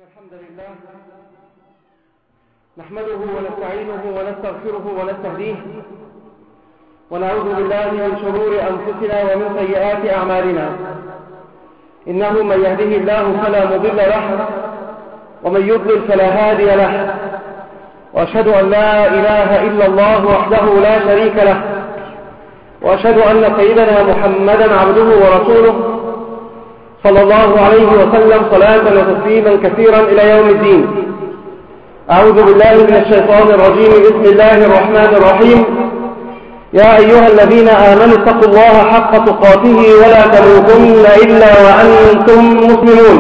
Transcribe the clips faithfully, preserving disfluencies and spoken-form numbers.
الحمد لله نحمده ونستعينه ونستغفره ونستهديه ونعوذ بالله من شرور أنفسنا ومن سيئات أعمالنا. إنه من يهده الله فلا مضل له ومن يضلل فلا هادي له، وأشهد أن لا إله إلا الله وحده لا شريك له، وأشهد أن سيدنا محمدا عبده ورسوله صلى الله عليه وسلم صلاة وتسليما كثيرا إلى يوم الدين. أعوذ بالله من الشيطان الرجيم. بسم الله الرحمن الرحيم. يا أيها الذين آمنوا اتقوا الله حق تقاته ولا تموتن إلا وأنتم مسلمون.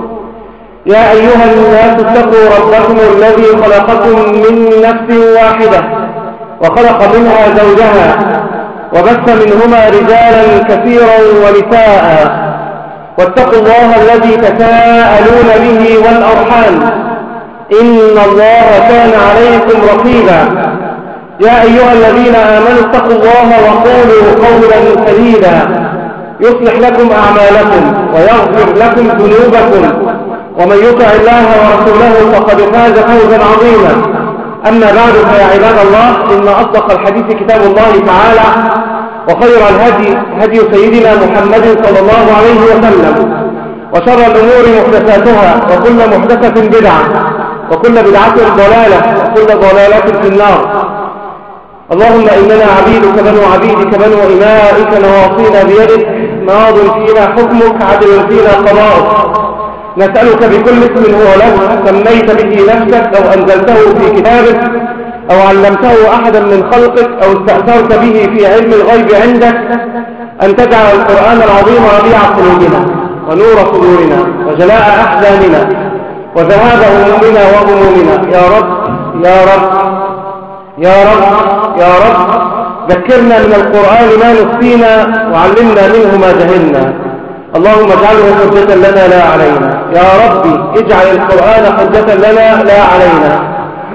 يا أيها الناس اتقوا ربكم الذي خلقكم من نفس واحدة وخلق منها زوجها وبث منهما رجالا كثيرا ونساء، واتقوا الله الذي تساءلون به والأرحام إن الله كان عليكم رقيبا. يا أيها الذين آمنوا اتقوا الله وقولوا قولا سديدا يصلح لكم أعمالكم ويغفر لكم ذنوبكم، ومن يطع الله ورسوله فقد فاز فوزا عظيما. أما بعد، فيا عباد الله، إن أصدق الحديث كتاب الله تعالى، وخير الهدي هدي سيدنا محمد صلى الله عليه وسلم، وشر الأمور محدثاتها، وكل محدثة بدعة، وكل بدعة ضلالة، وكل ضلالة في النار. اللهم إننا عبيدك بنو عبيدك بنو إمائك نواصينا بيدك، ماض فينا حكمك، عدل فينا قضاؤك. نسألك بكل اسم هو لك سميت به نفسك أو أنزلته في كتابك أو علمته أحدا من خلقك أو استأثرت به في علم الغيب عندك، أن تجعل القرآن العظيم ربيع قلوبنا ونور صدورنا وجلاء أحزاننا وذهاب همومنا وغمومنا. يا رب يا رب يا رب يا رب ذكرنا من القرآن ما نسينا وعلمنا منه ما جهلنا. اللهم اجعله حجة لنا لا علينا. يا ربي اجعل القرآن حجة لنا لا علينا.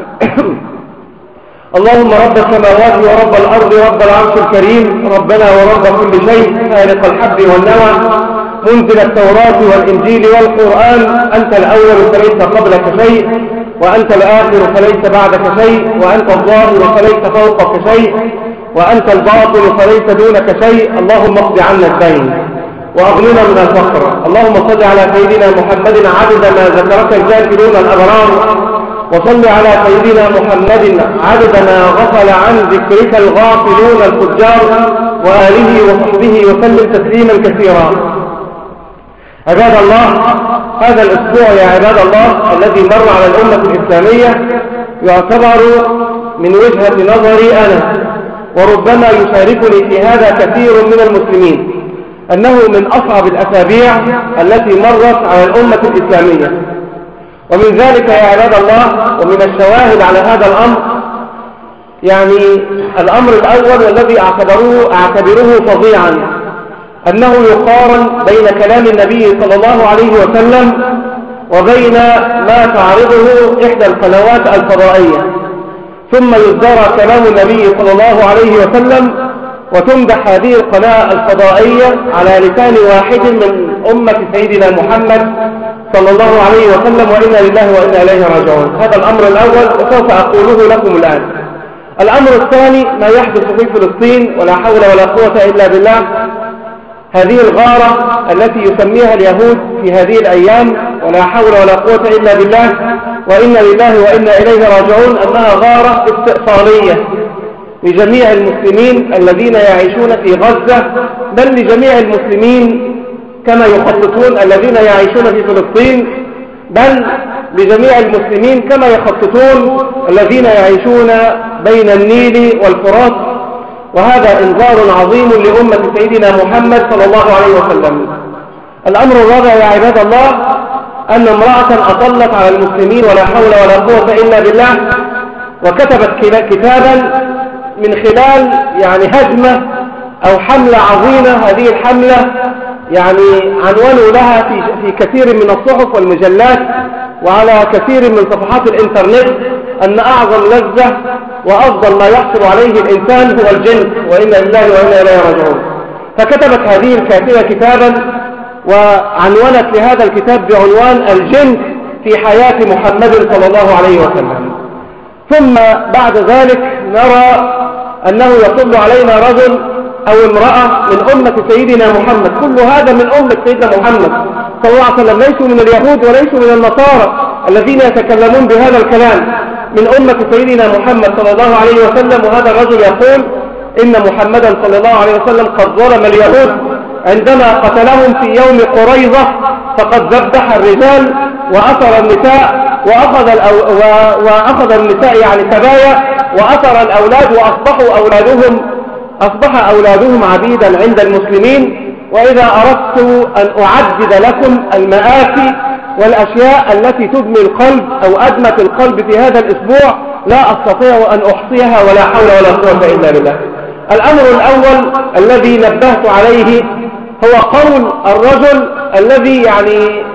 اللهم رب السماوات ورب الأرض رب العرش الكريم، ربنا ورب كل شيء، خالق الحب والنوى، منزل التوراة والإنجيل والقرآن. أنت الأول فليس قبلك شيء، وأنت الآخر فليس بعدك شيء، وأنت الظاهر فليس فوقك شيء، وأنت الباطن فليس دونك شيء. اللهم اقض عنا الدين وأغننا من الفقر. اللهم صل على سيدنا محمد عدد ما ذكرك الذاكرون الأبرار، وصل على سيدنا محمد عدد ما غفل عن ذكرك الغافلون الفجار، وآله وصحبه وسلم تسليما كثيرا. عباد الله، هذا الأسبوع يا عباد الله الذي مر على الأمة الإسلامية يعتبر من وجهة نظري أنا، وربما يشاركني في هذا كثير من المسلمين، أنه من أصعب الأسابيع التي مرت على الأمة الإسلامية. ومن ذلك يا عباد الله، ومن الشواهد على هذا الأمر، يعني الأمر الأول والذي أعتبره, أعتبره فظيعا، أنه يقارن بين كلام النبي صلى الله عليه وسلم وبين ما تعرضه إحدى القنوات الفضائية، ثم يصدر كلام النبي صلى الله عليه وسلم وتمدح هذه القناة الفضائية على لسان واحد من أمة سيدنا محمد صلى الله عليه وسلم، وإنا لله وإنا إليه راجعون. هذا الأمر الأول، وسوف أقوله لكم الآن. الأمر الثاني ما يحدث في فلسطين، ولا حول ولا قوة إلا بالله. هذه الغارة التي يسميها اليهود في هذه الأيام، ولا حول ولا قوة إلا بالله، وإنا لله وإنا إليه راجعون، أنها غارة استئصالية لجميع المسلمين الذين يعيشون في غزة، بل لجميع المسلمين كما يخططون الذين يعيشون في فلسطين، بل لجميع المسلمين كما يخططون الذين يعيشون بين النيل والفرات. وهذا إنذار عظيم لأمة سيدنا محمد صلى الله عليه وسلم. الأمر الرابع يا عباد الله، أن امرأة أطلت على المسلمين، ولا حول ولا قوة إلا بالله، وكتبت كتابا من خلال يعني هجمة أو حملة عظيمة. هذه الحملة يعني عنوانوا لها في, في كثير من الصحف والمجلات وعلى كثير من صفحات الإنترنت أن أعظم لذة وأفضل ما يحصل عليه الإنسان هو الجنس، وإنا لله وإنا إليه راجعون. فكتبت هذه الكاتبة كتابا وعنونت لهذا الكتاب بعنوان الجنس في حياة محمد صلى الله عليه وسلم. ثم بعد ذلك نرى أنه يصل علينا رجل أو امرأة من أمة سيدنا محمد، كل هذا من أمة سيدنا محمد صلى الله عليه وسلم، ليسوا من اليهود وليسوا من النصارى الذين يتكلمون بهذا الكلام، من أمة سيدنا محمد صلى الله عليه وسلم. وهذا الرجل يقول إن محمدا صلى الله عليه وسلم قد ظلم اليهود عندما قتلهم في يوم قريظة، فقد ذبح الرجال وأثر النساء وأخذ, الأو... و... وأخذ النساء يعني كبايا، وأثر الأولاد وأصبحوا أولادهم أصبح أولادهم عبيدا عند المسلمين. وإذا أردت أن أعدد لكم المآسي والأشياء التي تدمي القلب أو أدمت القلب في هذا الأسبوع لا أستطيع أن أحصيها، ولا حول ولا قوة إلا بالله. الأمر الأول الذي نبهت عليه هو قول الرجل الذي يعني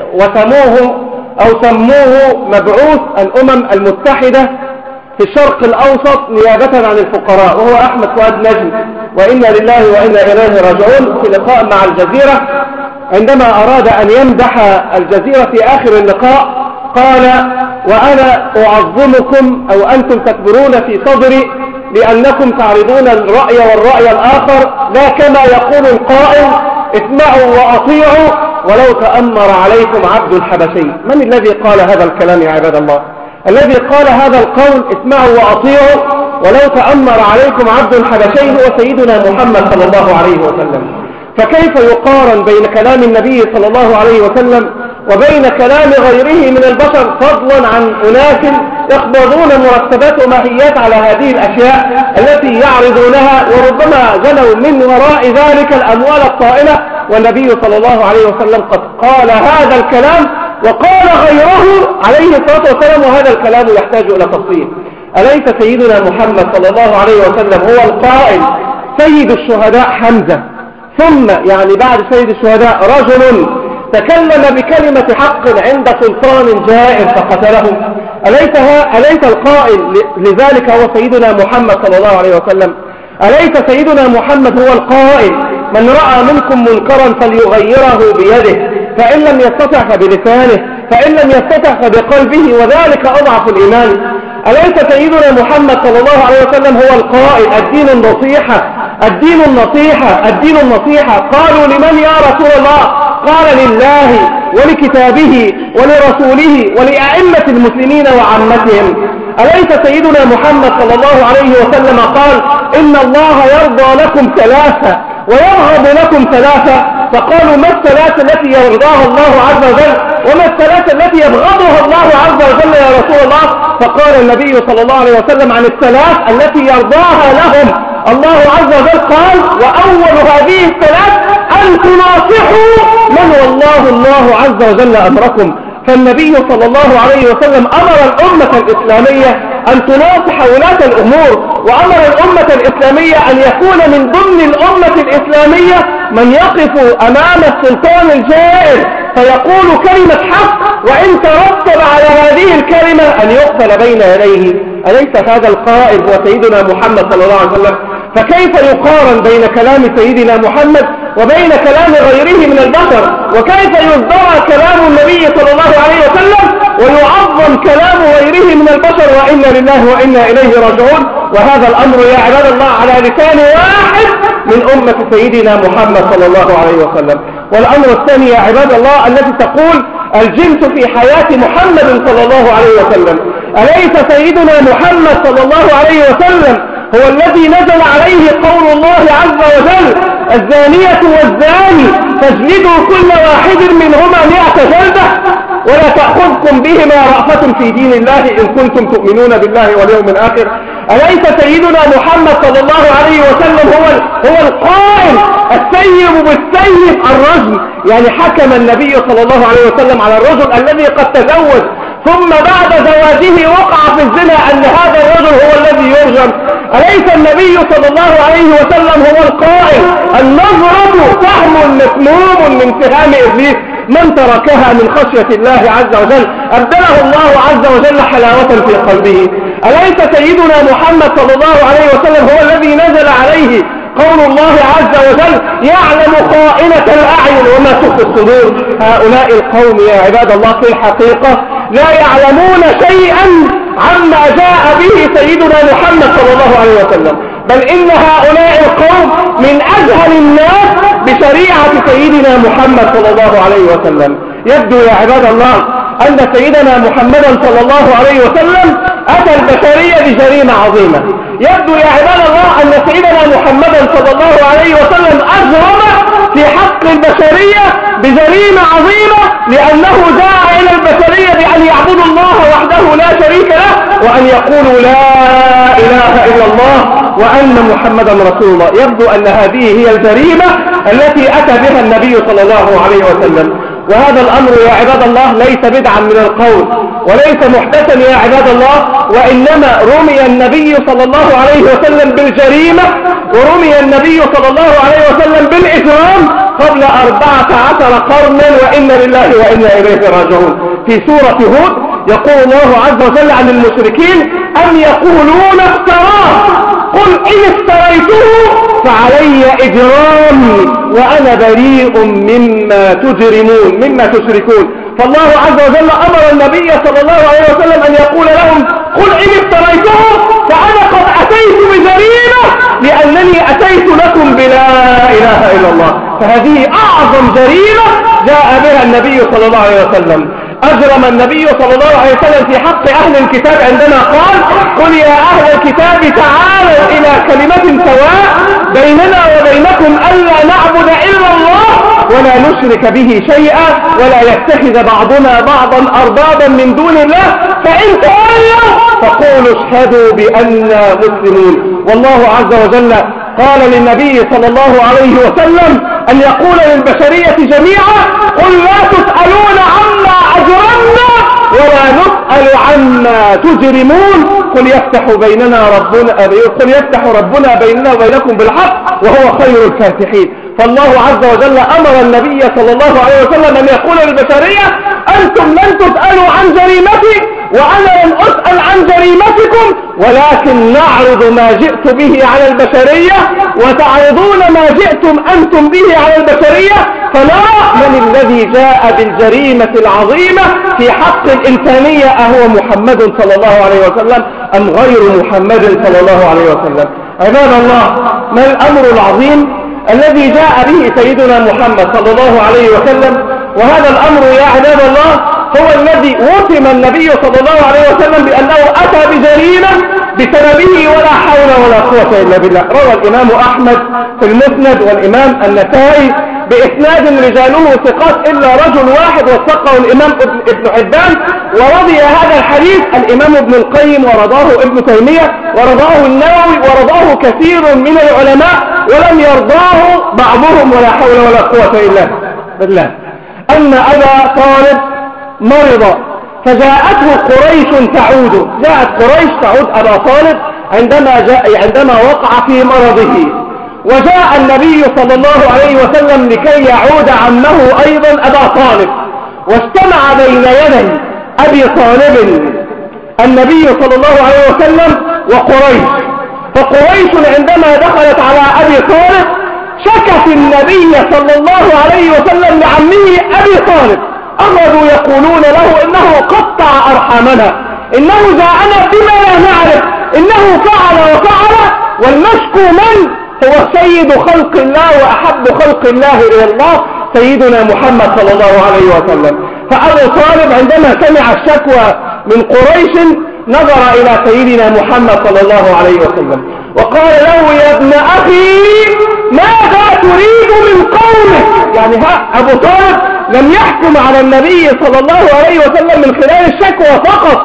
وسموه أو سموه مبعوث الأمم المتحدة في الشرق الأوسط نيابة عن الفقراء، وهو أحمد فؤاد نجم، وإنا لله وإنا إليه راجعون، في لقاء مع الجزيرة عندما أراد أن يمدح الجزيرة في آخر اللقاء قال: وأنا أعظمكم أو أنتم تكبرون في صدري لأنكم تعرضون الرأي والرأي الآخر، لا كما يقول القائل اسمعوا وأطيعوا ولو تأمر عليكم عبد حبشي. من الذي قال هذا الكلام يا عباد الله؟ الذي قال هذا القول اسمعوا وأطيعوا ولو تأمر عليكم عبد حبشي هو سيدنا محمد صلى الله عليه وسلم. فكيف يقارن بين كلام النبي صلى الله عليه وسلم وبين كلام غيره من البشر، فضلا عن أناس يقبضون مرتبات وماهيات على هذه الأشياء التي يعرضونها، وربما جنوا من وراء ذلك الأموال الطائلة، والنبي صلى الله عليه وسلم قد قال هذا الكلام وقال غيره عليه الصلاة والسلام، وهذا الكلام يحتاج إلى تفصيل. أليس سيدنا محمد صلى الله عليه وسلم هو القائل سيد الشهداء حمزة، ثم يعني بعد سيد الشهداء رجل تكلم بكلمة حق عند سلطان جائر فقتله؟ أليس, أليس القائل لذلك هو سيدنا محمد صلى الله عليه وسلم؟ أليس سيدنا محمد هو القائل من رأى منكم منكرا فليغيره بيده، فإن لم يستطع فبلسانه، فإن لم يستطع فبقلبه، وذلك أضعف الإيمان؟ أليس سيدنا محمد صلى الله عليه وسلم هو القائل الدين النصيحة الدين النصيحة الدين النصيحة؟ قالوا لمن يا رسول الله؟ قال لله ولكتابه ولرسوله ولأئمة المسلمين وعامتهم. أليس سيدنا محمد صلى الله عليه وسلم قال إن الله يرضى لكم ثلاثة ويرغب لكم ثلاثة؟ فقالوا ما الثلاثة التي يرضاها الله عز وجل وما الثلاثة التي يبغضها الله عز وجل يا رسول الله؟ فقال النبي صلى الله عليه وسلم عن الثلاث التي يرضاها لهم الله عز وجل قال: وأول هذه الثلاث أن تناصحوا من والله الله عز وجل أمركم. فالنبي صلى الله عليه وسلم أمر الأمة الإسلامية أن تناصح ولاة الأمور، وأمر الأمة الإسلامية أن يكون من ضمن الأمة الإسلامية من يقف أمام السلطان الجائر فيقول كلمة حق، وإن ترتب على هذه الكلمة أن يقتل بين يديه. أليس هذا القائد هو سيدنا محمد صلى الله عليه وسلم؟ فكيف يقارن بين كلام سيدنا محمد وبين كلام غيره من البشر؟ وكيف يزدرى كلام النبي صلى الله عليه وسلم ويعظم كلام غيره من البشر؟ وإنا لله وإنا إليه راجعون. وهذا الأمر يا عباد الله على لسان واحد من أمة سيدنا محمد صلى الله عليه وسلم. والأمر الثاني يا عباد الله التي تقول الجنس في حياة محمد صلى الله عليه وسلم. أليس سيدنا محمد صلى الله عليه وسلم هو الذي نزل عليه قول الله عز وجل: الزانية والزاني فاجلدوا كل واحد منهما مئة جلدة ولا تأخذكم بهما رأفة في دين الله إن كنتم تؤمنون بالله واليوم الآخر؟ أليس سيدنا محمد صلى الله عليه وسلم هو هو القائل السيب بالسيب الرجم؟ يعني حكم النبي صلى الله عليه وسلم على الرجل الذي قد تزوج ثم بعد زواجه وقع في الزنا أن هذا الرجل هو الذي يرجم. أليس النبي صلى الله عليه وسلم هو القائل النظرة سهم مسموم من سهام إبليس، من تركها من خشية الله عز وجل أبدله الله عز وجل حلاوة في قلبه؟ أليس سيدنا محمد صلى الله عليه وسلم هو الذي نزل عليه قول الله عز وجل يعلم خائنة الأعين وما تخفي الصدور. هؤلاء القوم يا عباد الله في الحقيقة لا يعلمون شيئا عما جاء به سيدنا محمد صلى الله عليه وسلم، بل إن هؤلاء القوم من أجهل الناس بشريعة سيدنا محمد صلى الله عليه وسلم. يبدو يا عباد الله أن سيدنا محمدا صلى الله عليه وسلم أتى البشرية بجريمة عظيمة. يبدو يا عباد الله أن سيدنا محمدا صلى الله عليه وسلم أجرم في حق البشرية بجريمة عظيمة، لأنه جاء إلى البشرية بأن يعبدوا الله وحده لا شريك له، وأن يقولوا لا إله إلا الله وأن محمدا رسول الله. يبدو أن هذه هي الجريمة التي أتى بها النبي صلى الله عليه وسلم. وهذا الأمر يا عباد الله ليس بدعا من القول وليس محدثا يا عباد الله، وإنما رمي النبي صلى الله عليه وسلم بالجريمة ورمي النبي صلى الله عليه وسلم بالإجرام قبل أربعة عشر قرنا، وإنا لله وإنا إليه راجعون. في سورة هود يقول الله عز وجل عن المشركين أم يقولون افتراه قل إن افتريته فعلي إجرامي وأنا بريء مما تجرمون مما تشركون. فالله عز وجل أمر النبي صلى الله عليه وسلم أن يقول لهم قل إن افتريته فأنا قد أتيت بجريمة لأنني أتيت لكم بلا إله إلا الله. فهذه أعظم جريمة جاء بها النبي صلى الله عليه وسلم. أجرم النبي صلى الله عليه وسلم في حق أهل الكتاب عندما قال قل يا أهل الكتاب تعالوا إلى كلمة سواء بيننا وبينكم ألا نعبد إلا الله ولا نشرك به شيئا ولا يتخذ بعضنا بعضا أربابا من دون الله فإن تولوا فقولوا اشهدوا بأننا مسلمون. والله عز وجل قال للنبي صلى الله عليه وسلم أن يقول للبشرية جميعا قل لا تسألون عما أجرمنا ولا نسأل عما تجرمون قل يفتح بيننا ربنا قل يفتح ربنا بيننا وبينكم بالحق وهو خير الفاتحين. فالله عز وجل أمر النبي صلى الله عليه وسلم أن يقول للبشرية أنتم لن تسألوا عن جريمتي وأنا لن أسأل عن جريمتكم، ولكن نعرض ما جئت به على البشرية وتعرضون ما جئتم أنتم به على البشرية، فنرى من الذي جاء بالجريمة العظيمة في حق الإنسانية أهو محمد صلى الله عليه وسلم أم غير محمد صلى الله عليه وسلم. عباد الله، ما الأمر العظيم الذي جاء به سيدنا محمد صلى الله عليه وسلم؟ وهذا الأمر يا عباد الله هو الذي وتم النبي صلى الله عليه وسلم بأنه أتى بجريمة بسببه ولا حول ولا قوة إلا بالله. روى الإمام أحمد في المسند والإمام النسائي بإسناد رجاله ثقات إلا رجل واحد وثقه الإمام ابن حبان، ورضي هذا الحديث الإمام ابن القيم ورضاه ابن تيمية ورضاه النووي ورضاه كثير من العلماء، ولم يرضاه بعضهم ولا حول ولا قوة إلا بالله. أن أبا طالب مرض فجاءته قريش تعود جاءت قريش تعود أبا طالب عندما جاء عندما وقع في مرضه، وجاء النبي صلى الله عليه وسلم لكي يعود عمه أيضا أبا طالب، واجتمع بين يدي أبي طالب النبي صلى الله عليه وسلم وقريش. فقريش عندما دخلت على أبي طالب شكت النبي صلى الله عليه وسلم لعمه أبي طالب، أخذوا يقولون له إنه قطع أرحامنا، إنه جاءنا بما لا نعرف، إنه فعل وفعل، والمشكو من هو سيد خلق الله وأحب خلق الله إلى الله سيدنا محمد صلى الله عليه وسلم. فأبو طالب عندما سمع الشكوى من قريش نظر إلى سيدنا محمد صلى الله عليه وسلم وقال له يا ابن أخي ماذا تريد من قومك؟ يعني ها أبو طالب لم يحكم على النبي صلى الله عليه وسلم من خلال الشكوى فقط،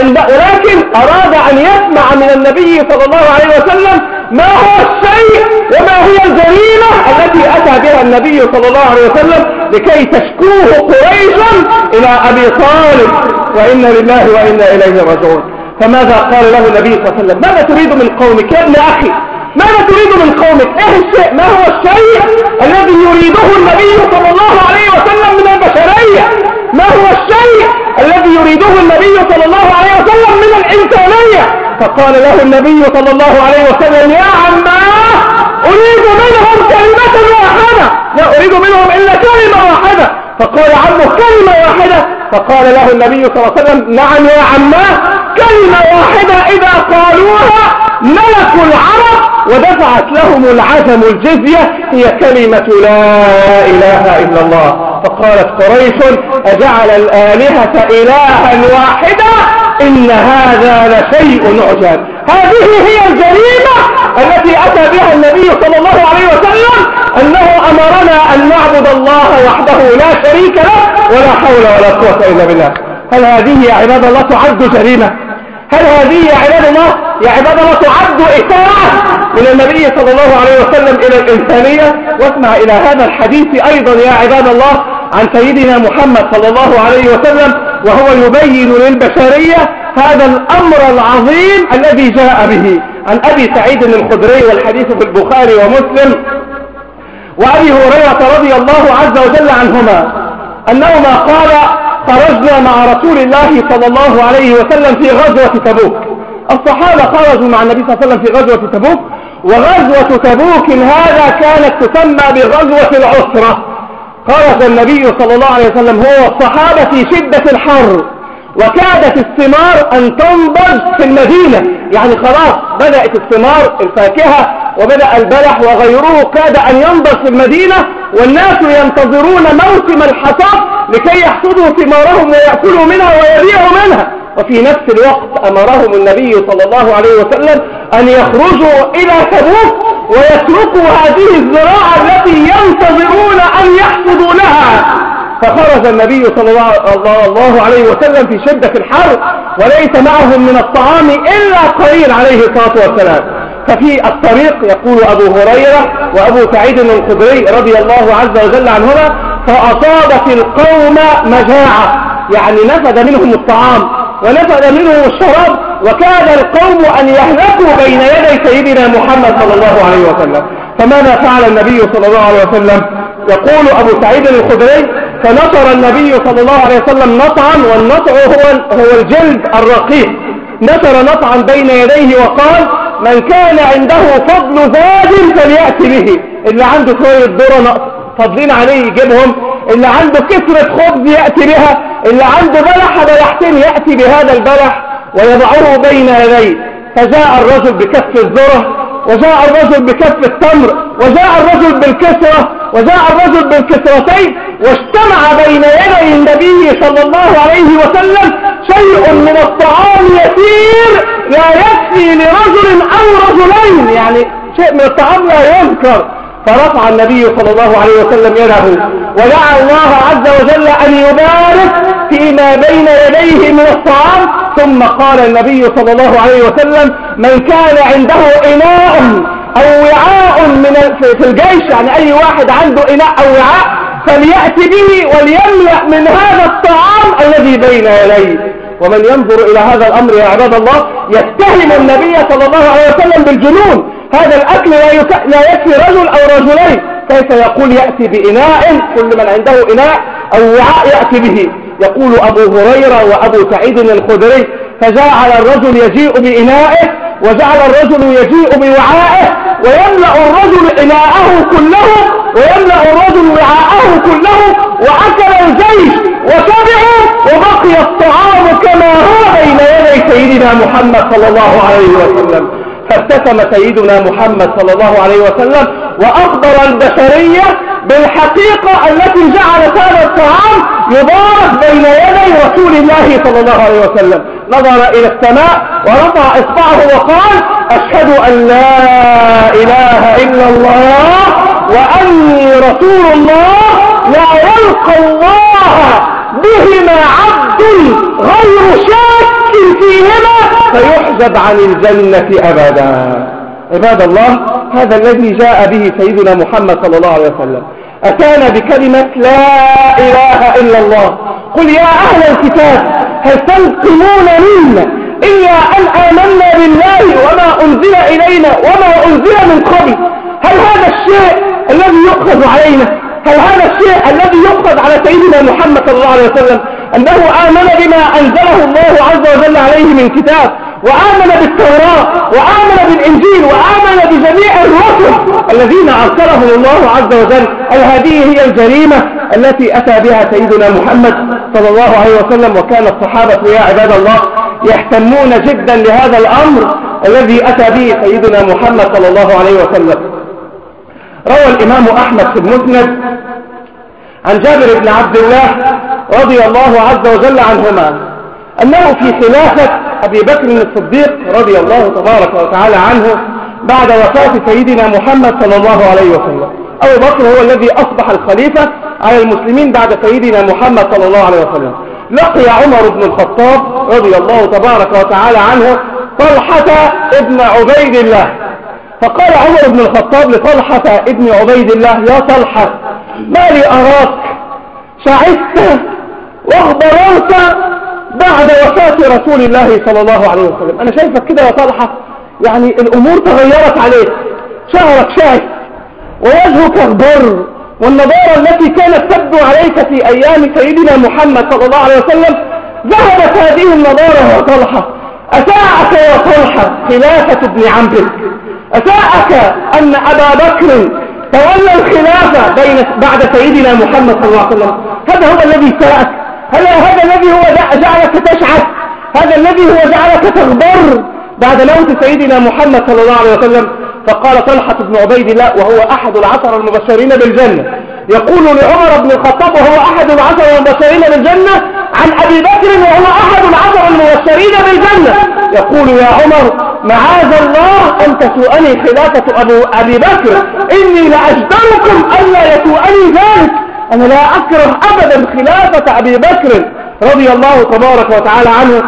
ولكن أراد أن يسمع من النبي صلى الله عليه وسلم ما هو الشيء وما هي الجريمة التي أتى بها النبي صلى الله عليه وسلم لكي تشكوه قريشا إلى أبي طالب، وإنا لله وإنا إليه راجعون. فماذا قال له النبي صلى الله عليه وسلم؟ ماذا تريد من قومك يا ابن أخي؟ ماذا تريد من قومك؟ إيه الشيء؟ ما هو الشيء الذي يريده النبي صلى الله عليه وسلم من البشرية؟ ما هو الشيء الذي يريده النبي صلى الله عليه وسلم من الإنسانية؟ فقال له النبي صلى الله عليه وسلم يا عماه أريد منهم كلمة واحدة، لا أريد منهم إلا كلمة واحدة. فقال عمه كلمة واحدة، فقال له النبي صلى الله عليه وسلم نعم يا عماه، كلمة واحدة إذا قالوها ملكوا العرب ودفعت لهم العجم الجزية، هي كلمة لا إله إلا الله. فقالت قريش أجعل الآلهة إلها واحدا إن هذا لشيء عجاب. هذه هي الجريمة التي أتى بها النبي صلى الله عليه وسلم، أنه أمرنا أن نعبد الله وحده لا شريك له ولا حول ولا قوة إلا بالله. هل هذه يا عباد الله تعد جريمة؟ هل هذه يا عباد الله يا عباد الله تعد إساءة من النبي صلى الله عليه وسلم إلى الإنسانية؟ واسمع إلى هذا الحديث أيضا يا عباد الله عن سيدنا محمد صلى الله عليه وسلم، وهو يبين للبشرية هذا الأمر العظيم الذي جاء به. عن أبي سعيد الخدري، والحديث في البخاري ومسلم، وأبي هريرة رضي الله عز وجل عنهما أنهما قال خرجنا مع رسول الله صلى الله عليه وسلم في غزوة تبوك. الصحابة خرجوا مع النبي صلى الله عليه وسلم في غزوة تبوك، وغزوة تبوك هذا كانت تسمى بغزوة العسرة. خرج النبي صلى الله عليه وسلم هو الصحابة في شدة الحر، وكادت الثمار أن تنضج في المدينة، يعني خلاص بدأت الثمار الفاكهة وبدأ البلح وغيره كاد أن ينضج في المدينة، والناس ينتظرون موسم الحصاد لكي يحصدوا ثمارهم ويأكلوا منها ويبيعوا منها. وفي نفس الوقت أمرهم النبي صلى الله عليه وسلم أن يخرجوا إلى تبوك ويتركوا هذه الزراعة التي ينتظرون أن يحصدوا لها. فخرج النبي صلى الله عليه وسلم في شدة الحر وليس معهم من الطعام إلا قليل عليه الصلاة والسلام. ففي الطريق يقول أبو هريرة وأبو سعيد الخدري رضي الله عز وجل عنهما فأصابت القوم مجاعة، يعني نفد منهم الطعام ونفد منهم الشراب، وكاد القوم أن يهلكوا بين يدي سيدنا محمد صلى الله عليه وسلم. فماذا فعل النبي صلى الله عليه وسلم؟ يقول أبو سعيد الخدري فنطر النبي صلى الله عليه وسلم نطعا، والنطع هو هو الجلد الرقيق، نطر نطعا بين يديه وقال من كان عنده فضل زاد فليأتي به. اللي عنده شوية ذرة فاضلين عليه يجيبهم، اللي عنده كسرة خبز يأتي بها، اللي عنده بلح بلحتين يأتي بهذا البلح ويضعه بين يديه. فجاء الرجل بكف الذرة، وجاء الرجل بكف التمر، وجاء الرجل بالكسرة، وجاء الرجل بالكسرتين، واجتمع بين يدي النبي صلى الله عليه وسلم شيء من الطعام يسير لا يكفي لرجل أو رجلين، يعني شيء من الطعام لا يذكر. فرفع النبي صلى الله عليه وسلم يده ودعا الله عز وجل أن يبارك فيما بين يديه من الطعام، ثم قال النبي صلى الله عليه وسلم من كان عنده إناء أو وعاء من في الجيش، يعني أي واحد عنده إناء أو وعاء فليأتي به وليملأ من هذا الطعام الذي بين يديه. ومن ينظر إلى هذا الأمر يا عباد الله يتهم النبي صلى الله عليه وسلم بالجنون. هذا الأكل لا, يك... لا يكفي رجل أو رجلين، كيف يقول يأتي بإناء؟ كل من عنده إناء أو وعاء يأتي به. يقول أبو هريرة وأبو سعيد الخدري فجعل الرجل يجيء بإنائه، وجعل الرجل يجيء بوعائه، ويملأ الرجل إناءه كله، ويملأ الرجل وعاءه كله، وأكل الجيش وتبعوا وبقي الطعام كما هو بين يدي سيدنا محمد صلى الله عليه وسلم. فابتسم سيدنا محمد صلى الله عليه وسلم وأخبر البشرية بالحقيقة التي جعلت هذا الطعام يبارك بين يدي رسول الله صلى الله عليه وسلم. نظر إلى السماء ورفع إصبعه وقال أشهد أن لا إله إلا الله وأني رسول الله، لا يلقى الله بهما عبد غير شاك فيهما فيحجب عن الجنة أبدا. عباد الله هذا الذي جاء به سيدنا محمد صلى الله عليه وسلم، أتانا بكلمة لا إله إلا الله. قل يا أهل الكتاب هل تنقمون منا إلا أن آمنا بالله وما أنزل إلينا وما أنزل من قبل. هل هذا الشيء الذي يؤخذ علينا، هل هذا الشيء الذي يؤخذ على سيدنا محمد صلى الله عليه وسلم أنه آمن بما أنزله الله عز وجل عليه من كتاب وآمن بالتوراة وآمن بالإنجيل وآمن بجميع الرسل الذين أرسلهم الله عز وجل. هذه هي الجريمة التي أتى بها سيدنا محمد صلى الله عليه وسلم. وكان الصحابة يا عباد الله يهتمون جدا لهذا الأمر الذي أتى به سيدنا محمد صلى الله عليه وسلم. روى الإمام أحمد في المسند عن جابر بن عبد الله رضي الله عز وجل عنهما أنه في خلافة أبي بكر الصديق رضي الله تبارك وتعالى عنه بعد وفاة سيدنا محمد صلى الله عليه وسلم. أبو بكر هو الذي أصبح الخليفة على المسلمين بعد سيدنا محمد صلى الله عليه وسلم. لقي عمر بن الخطاب رضي الله تبارك وتعالى عنه طلحة ابن عبيد الله، فقال عمر بن الخطاب لطلحة ابن عبيد الله: يا طلحة، ما لي أراك شعثت واغبررت بعد وفاة رسول الله صلى الله عليه وسلم. أنا شايفك كده يا طلحة، يعني الأمور تغيرت عليك، شعرك شعث ووجهك اغبر، والنضارة التي كانت تبدو عليك في أيام سيدنا محمد صلى الله عليه وسلم ذهبت هذه النضارة يا طلحة. أساءك يا طلحة خلافة ابن عمك، أساءك أن أبا بكر تولى الخلافة بين بعد سيدنا محمد صلى الله عليه وسلم. هذا هو الذي ساءك، هذا هذا الذي هو جعلك تشعث، هذا الذي هو جعلك تغبر بعد موت سيدنا محمد صلى الله عليه وسلم. فقال طلحة بن عبيد الله وهو أحد العشر المبشرين بالجنة، يقول لعمر بن الخطاب وهو أحد العشر المبشرين بالجنة عن أبي بكر وهو أحد العشر المبشرين بالجنة، يقول: يا عمر، معاذ الله أن تسوءني خلافة أبو أبي بكر، إني لأجدركم ألا يسوءني ذلك. أنا لا أكره أبدا خلافة أبي بكر رضي الله تبارك وتعالى عنه،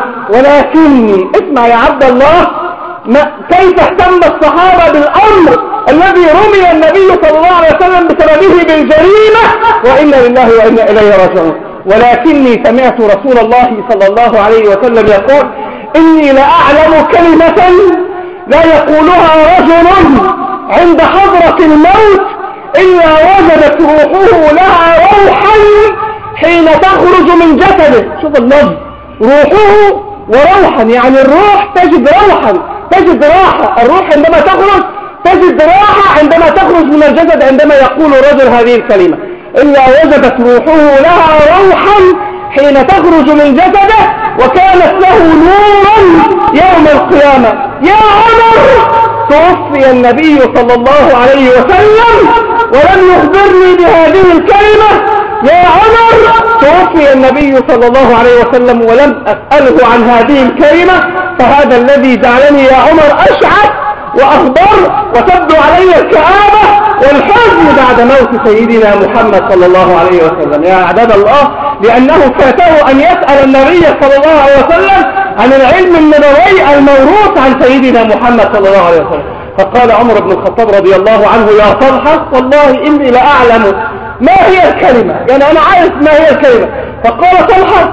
ولكني اسمع يا عبد الله ما كيف اهتم الصحابة بالأمر الذي رمي النبي صلى الله عليه وسلم بسببه بالجريمة، وإنا لله وإنا إليه راجعون. ولكني سمعت رسول الله صلى الله عليه وسلم يقول: إني لأعلم كلمة لا يقولها رجل عند حضرة الموت إلا وجدت روحه لها روحا حين تخرج من جسده. شوف اللفظ، روحه وروحا، يعني الروح تجد روحا، تجد راحة. الروح عندما تخرج تجد راحة عندما تخرج من الجسد عندما يقول رجل هذه الكلمة: إلا وجدت روحه لها روحا حين تخرج من جسده وكانت له نورا يوم القيامة. يا عمر، توفي النبي صلى الله عليه وسلم ولم يخبرني بهذه الكلمة. يا عمر، توفي النبي صلى الله عليه وسلم ولم أسأله عن هذه الكلمة، فهذا الذي جعلني يا عمر أشعث وأخبر وتبدو علي الكآبة والحزن بعد موت سيدنا محمد صلى الله عليه وسلم. يا عباد الله، لأنه فاته أن يسأل النبي صلى الله عليه وسلم عن العلم النبوي الموروث عن سيدنا محمد صلى الله عليه وسلم. فقال عمر بن الخطاب رضي الله عنه: يا طلحة، والله إني لأعلم ما هي الكلمة، يعني أنا عارف ما هي الكلمة. فقال طلحة: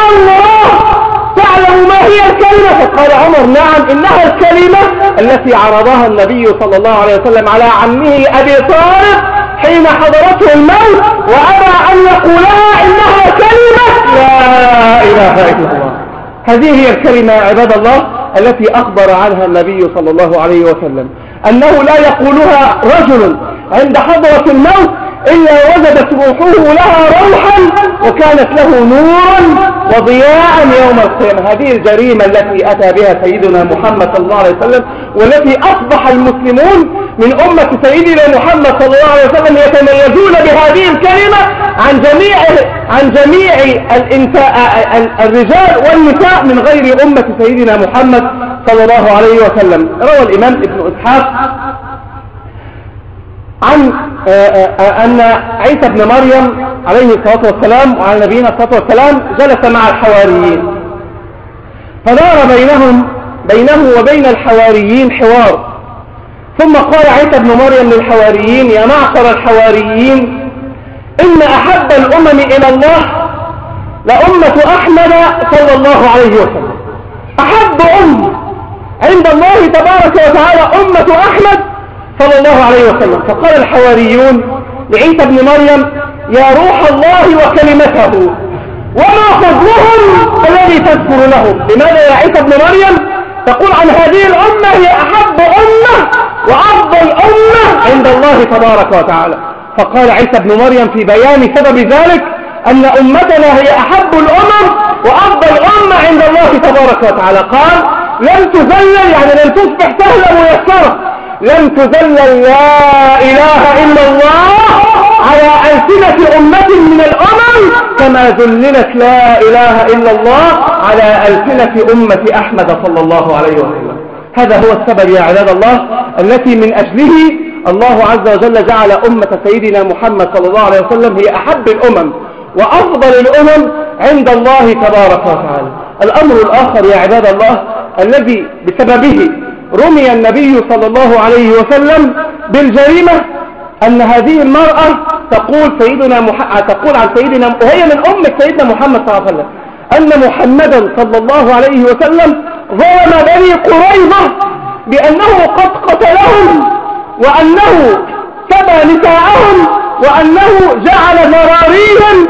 الله تعلم ما هي الكلمة؟ فقال عمر: نعم، إنها الكلمة التي عرضها النبي صلى الله عليه وسلم على عمه أبي طالب حين حضرته الموت وأبى أن يقولها، إنها كلمة لا إله إلا الله. هذه هي الكلمة يا عباد الله التي أخبر عنها النبي صلى الله عليه وسلم، أنه لا يقولها رجل عند حضرة الموت إلا وجدت روحه لها روحا وكانت له نورا وضياء يوم القيامة. هذه الجريمة التي أتى بها سيدنا محمد صلى الله عليه وسلم، والتي أصبح المسلمون من أمة سيدنا محمد صلى الله عليه وسلم يتميزون بهذه الكلمة عن جميع عن جميع الرجال والنساء من غير أمة سيدنا محمد صلى الله عليه وسلم. روى الإمام ابن إسحاق عن أن عيسى بن مريم عليه الصلاة والسلام وعلى نبينا الصلاة والسلام جلس مع الحواريين، فدار بينهم بينه وبين الحواريين حوار، ثم قال عيسى بن مريم للحواريين: يا معشر الحواريين، إن أحب الأمم إلى الله لأمة أحمد صلى الله عليه وسلم. أحب أمة عند الله تبارك وتعالى أمة أحمد صلى الله عليه وسلم. فقال الحواريون لعيسى بن مريم: يا روح الله وكلمته، وما فضلهم الذي تذكر لهم؟ لماذا يا عيسى بن مريم تقول عن هذه الأمة هي أحب أمة وأفضل أمة عند الله تبارك وتعالى. فقال عيسى ابن مريم في بيان سبب ذلك أن أمتنا هي أحب الأمم وأفضل أمة عند الله تبارك وتعالى. قال لن تذلل، يعني لن تصبح سهلة ميسرة، لن تذلل لا إله إلا الله على ألسنة أمة من الأمم كما ذللت لا إله إلا الله على ألسنة أمة أحمد صلى الله عليه وسلم. هذا هو السبب يا عباد الله التي من أجله الله عز وجل جعل أمة سيدنا محمد صلى الله عليه وسلم هي أحب الأمم وأفضل الأمم عند الله تبارك وتعالى. الأمر الآخر يا عباد الله الذي بسببه رمي النبي صلى الله عليه وسلم بالجريمة أن هذه المرأة تقول سيدنا مح... تقول عن سيدنا وهي من أمة سيدنا محمد صلى الله عليه وسلم أن محمدا صلى الله عليه وسلم ظلم بني قريظة بأنه قد قتلهم وأنه سبى نساءهم وأنه جعل ذراريهم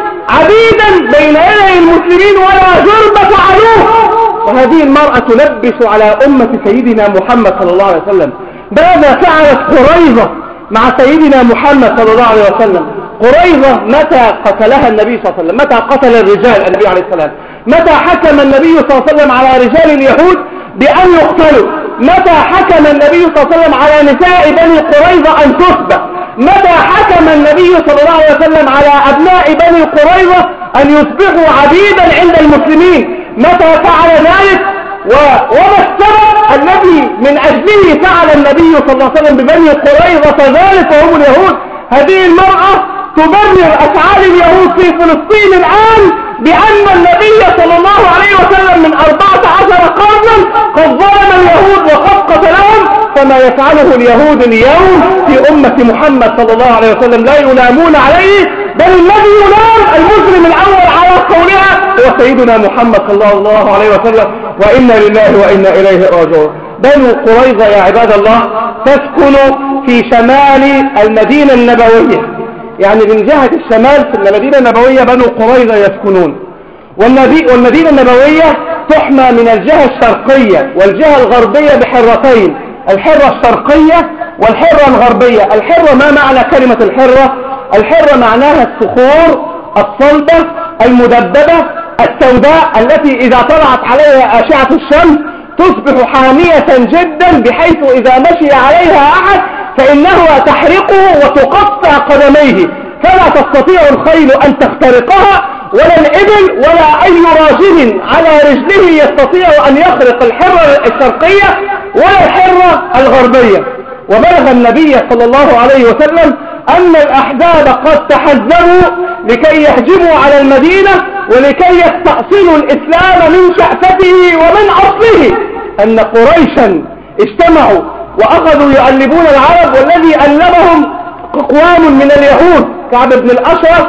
عبيدا بين يدي المسلمين ولا جرم فعلوه. وهذه المرأة تلبس على أمة سيدنا محمد صلى الله عليه وسلم. ماذا فعلت قريظة مع سيدنا محمد صلى الله عليه وسلم؟ قريظة متى قتلها النبي صلى الله عليه وسلم؟ متى قتل الرجال النبي عليه السلام؟ متى حكم النبي صلى الله عليه وسلم على رجال اليهود بأن يقتلوا؟ متى حكم النبي صلى الله عليه وسلم على نساء بني قريظة أن تسبى؟ متى حكم النبي صلى الله عليه وسلم على أبناء بني قريظة أن يصبحوا عبيدا عند المسلمين؟ متى فعل ذلك؟ وما السبب الذي من أجله فعل النبي صلى الله عليه وسلم ببني قريظة ذلك وهم اليهود؟ هذه المرأة تبرر أفعال اليهود في فلسطين الآن بأن النبي صلى الله عليه وسلم من أربعة عشر قرنا قد ظلم اليهود وقد قتلهم، فما يفعله اليهود اليوم في أمة محمد صلى الله عليه وسلم لا يلامون عليه، بل الذي يلام المسلم الأول على قولها هو سيدنا محمد صلى الله عليه وسلم، وإنا لله وإنا إليه راجعون. بنو قريظة يا عباد الله تسكن في شمال المدينة النبوية، يعني من جهة الشمال في المدينة النبوية بنو قريظة يسكنون، والمدينة النبوية تحمى من الجهة الشرقية والجهة الغربية بحرتين، الحرة الشرقية والحرة الغربية. الحرة ما معنى كلمة الحرة؟ الحرة معناها الصخور الصلبة المدببة السوداء التي إذا طلعت عليها أشعة الشمس تصبح حامية جدا بحيث إذا مشي عليها أحد فإنها تحرقه وتقطع قدميه، فلا تستطيع الخيل أن تخترقها ولا الإبل ولا أي راجل على رجله يستطيع أن يخرق الحرة الشرقية ولا الحرة الغربية. وبلغ النبي صلى الله عليه وسلم أن الأحزاب قد تحزبوا لكي يهجموا على المدينة ولكي يستأصلوا الإسلام من شأفته ومن أصله، أن قريشا اجتمعوا وأخذوا يؤلبون العرب، والذي ألبهم أقوام من اليهود كعب بن الأشرف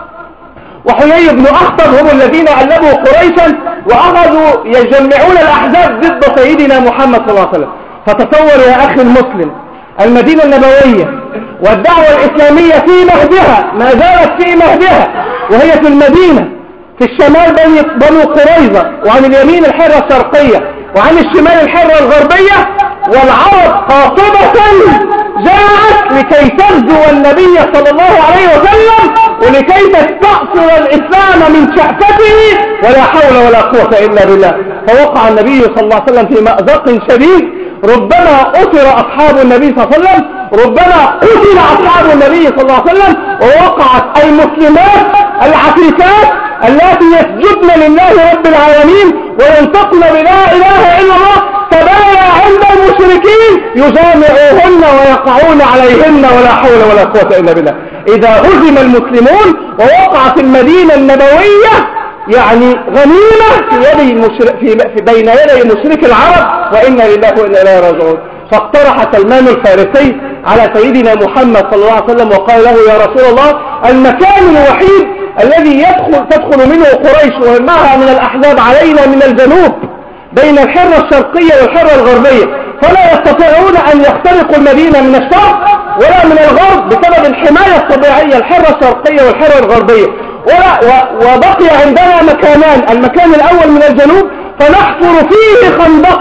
وحيي بن أخطب هم الذين ألبوا قريشا وأخذوا يجمعون الأحزاب ضد سيدنا محمد صلى الله عليه وسلم. فتصور يا أخي المسلم المدينة النبوية والدعوة الإسلامية في مهدها، ما زالت في مهدها، وهي في المدينة في الشمال بنو قريظة، وعن اليمين الحرة الشرقية، وعن الشمال الحرة الغربية، والعرب قاطبة جاءت لكي تغزو النبي صلى الله عليه وسلم ولكي تستأصل الإسلام من شأفته، ولا حول ولا قوة إلا بالله. فوقع النبي صلى الله عليه وسلم في مأزق شديد، ربما أسر أصحاب النبي صلى الله عليه وسلم، ربما قتل أصحاب النبي صلى الله عليه وسلم، ووقعت المسلمات العفيفات التي يسجدن لله رب العالمين وينطقن بلا إله إلا الله تبايع عند المشركين يجامعوهن ويقعون عليهن، ولا حول ولا قوة إلا بالله. إذا هزم المسلمون ووقعت المدينة النبوية يعني غنيمة في يدي المشرك في بين يدي مشرك العرب، وإنا لله وإنا إليه راجعون. فاقترح سلمان الفارسي على سيدنا محمد صلى الله عليه وسلم وقال له يا رسول الله المكان الوحيد الذي يدخل تدخل منه قريش ومعها من الأحزاب علينا من الجنوب بين الحرة الشرقية والحرة الغربية، فلا يستطيعون أن يخترقوا المدينة من الشرق ولا من الغرب بسبب الحماية الطبيعية الحرة الشرقية والحرة الغربية، ولا وبقي عندنا مكانان، المكان الأول من الجنوب فنحفر فيه خندقا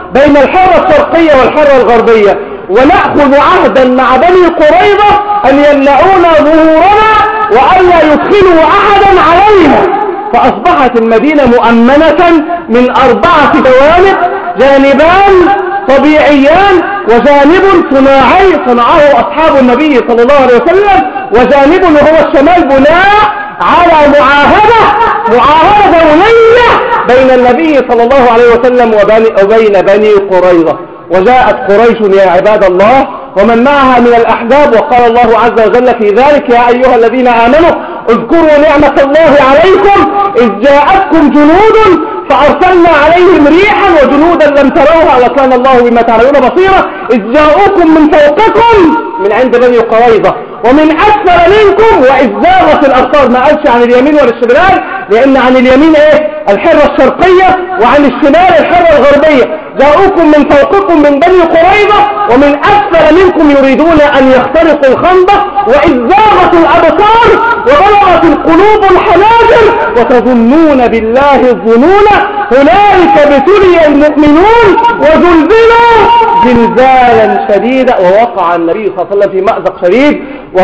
بين الحرة الشرقية والحرة الغربية، ونأخذ عهدا مع بني قريظة أن يمنعون ظهورنا وألا يدخلوا أحدا علينا. فأصبحت المدينة مؤمنة من أربعة جوانب، جانبان طبيعيان وجانب صناعي صنعه أصحاب النبي صلى الله عليه وسلم، وجانب هو الشمال بناء على معاهدة معاهدة دولية بين النبي صلى الله عليه وسلم وبين بني قريظة. وجاءت قريش يا عباد الله ومن معها من الأحزاب، وقال الله عز وجل في ذلك: يا أيها الذين آمنوا اذكروا نعمة الله عليكم إذ جاءتكم جنود فأرسلنا عليهم ريحا وجنودا لم تروها وكان الله بما تعملون بصيرا، إذ جاءوكم من فوقكم من عند بني قريظة ومن أسفل منكم وإذ زاغت الأبصار. ما قالش عن اليمين ولا الشمال، لأن عن اليمين إيه؟ الحرة الشرقية، وعن الشمال الحرة الغربية. جاءوكم من فوقكم من بني قريظة ومن أسفل منكم يريدون أن يخترقوا الخندق، وإذ زاغت الأبصار وبلغت القلوب الحناجر وتظنون بالله الظنون هنالك ابتلي المؤمنون وزلزلوا زلزالا شديدا. ووقع النبي صلى الله عليه وسلم في مأزق شديد،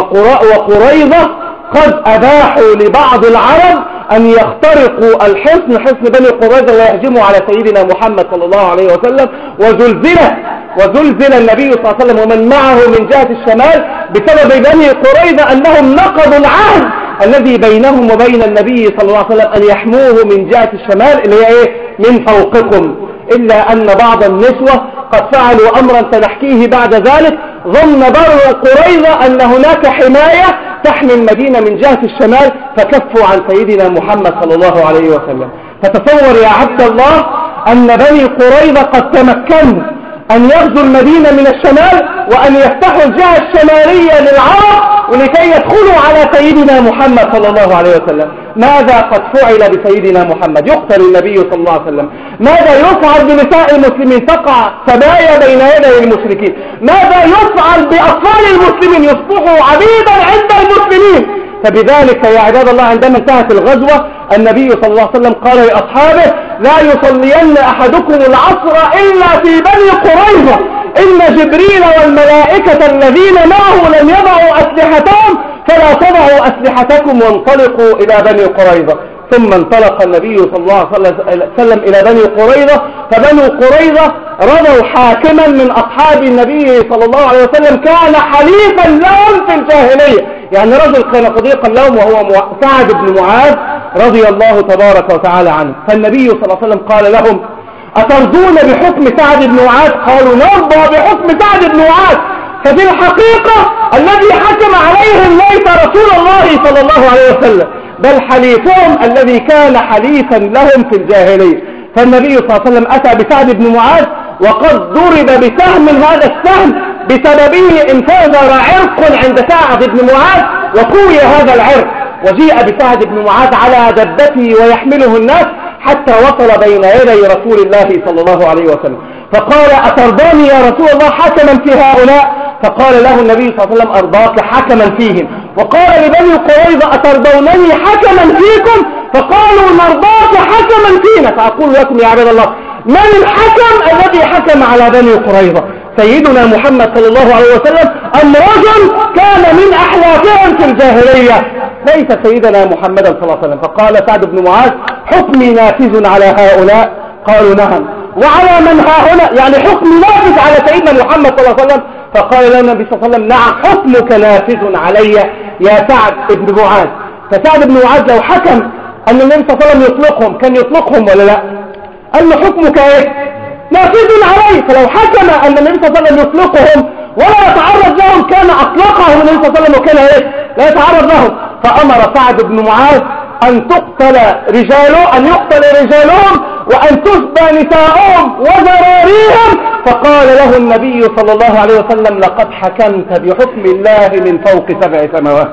وقريظة قد أباحوا لبعض العرب أن يخترقوا الحصن حصن بني قريظة ويهجموا على سيدنا محمد صلى الله عليه وسلم. وزلزل وزلزل النبي صلى الله عليه وسلم ومن معه من جهة الشمال بسبب بني قريظة أنهم نقضوا العهد الذي بينهم وبين النبي صلى الله عليه وسلم أن يحموه من جهة الشمال اللي هي إيه؟ من فوقكم. إلا أن بعض النسوة قد فعلوا أمرا سنحكيه بعد ذلك. ظن بنو قريظة أن هناك حماية تحمي المدينة من جهة الشمال فكفوا عن سيدنا محمد صلى الله عليه وسلم. فتصور يا عبد الله أن بني قريظة قد تمكنوا أن يغزوا المدينة من الشمال وأن يفتحوا الجهة الشمالية للعرب ولكي يدخلوا على سيدنا محمد صلى الله عليه وسلم. ماذا قد فعل بسيدنا محمد؟ يقتل النبي صلى الله عليه وسلم. ماذا يفعل بنساء المسلمين؟ تقع سبايا بين يدي المشركين. ماذا يفعل بأطفال المسلمين؟ يصبحوا عبيدا عند المسلمين. فبذلك يا عباد الله عندما انتهت الغزوة النبي صلى الله عليه وسلم قال لأصحابه: لا يصلين أحدكم العصر إلا في بني قريظة، إن جبريل والملائكة الذين معه لم يضعوا أسلحتهم فلا تضعوا أسلحتكم وانطلقوا إلى بني قريظة. ثم انطلق النبي صلى الله عليه وسلم إلى بني قريظة، فبنو قريظة رضوا حاكما من أصحاب النبي صلى الله عليه وسلم كان حليفا لهم في الجاهلية، يعني رجل كان صديقا لهم وهو سعد بن معاذ رضي الله تبارك وتعالى عنه. فالنبي صلى الله عليه وسلم قال لهم: أترضون بحكم سعد بن معاذ؟ قالوا: نرضى بحكم سعد بن معاذ. ففي الحقيقة الذي حكم عليهم ليس رسول الله صلى الله عليه وسلم بل حليفهم الذي كان حليفا لهم في الجاهلية. فالنبي صلى الله عليه وسلم أتى بسعد بن معاذ وقد ضرب بسهم، هذا السهم بسببه انفجر عرق عند سعد بن معاذ وكوي هذا العرق، وجيء بسعد بن معاذ على دبته ويحمله الناس حتى وصل بين يدي رسول الله صلى الله عليه وسلم. فقال: أترضاني يا رسول الله حكما في هؤلاء؟ فقال له النبي صلى الله عليه وسلم: أرضاك حكما فيهم. وقال لبني قريظة: أترضونني حكما فيكم؟ فقالوا: نرضاك حكما فينا. فأقول لكم يا عباد الله، من الحكم الذي حكم على بني قريظة؟ سيدنا محمد صلى الله عليه وسلم أم رجل كان من أحلافهم في الجاهلية؟ ليس سيدنا محمد صلى الله عليه وسلم. فقال سعد بن معاذ: حكمي نافذ على هؤلاء؟ قالوا: نعم. وعلى من هؤلاء؟ يعني حكمي نافذ على سيدنا محمد صلى الله عليه وسلم. فقال له النبي صلى الله عليه وسلم: نعم، حكمك نافذ علي يا سعد بن معاذ. فسعد بن معاذ لو حكم أن النبي صلى الله عليه وسلم يطلقهم كان يطلقهم ولا لا؟ قال له: حكمك ايه؟ نافذ عليه. فلو حكم أن النبي صلى الله عليه وسلم يطلقهم ولا يتعرض لهم كان أطلقهم النبي صلى الله عليه وسلم وكان ايه؟ لا يتعرض لهم. فأمر سعد بن معاذ أن تقتل رجاله أن يقتل رجالهم وأن تسبى نساءهم وذراريهم. فقال له النبي صلى الله عليه وسلم: لقد حكمت بحكم الله من فوق سبع سماوات.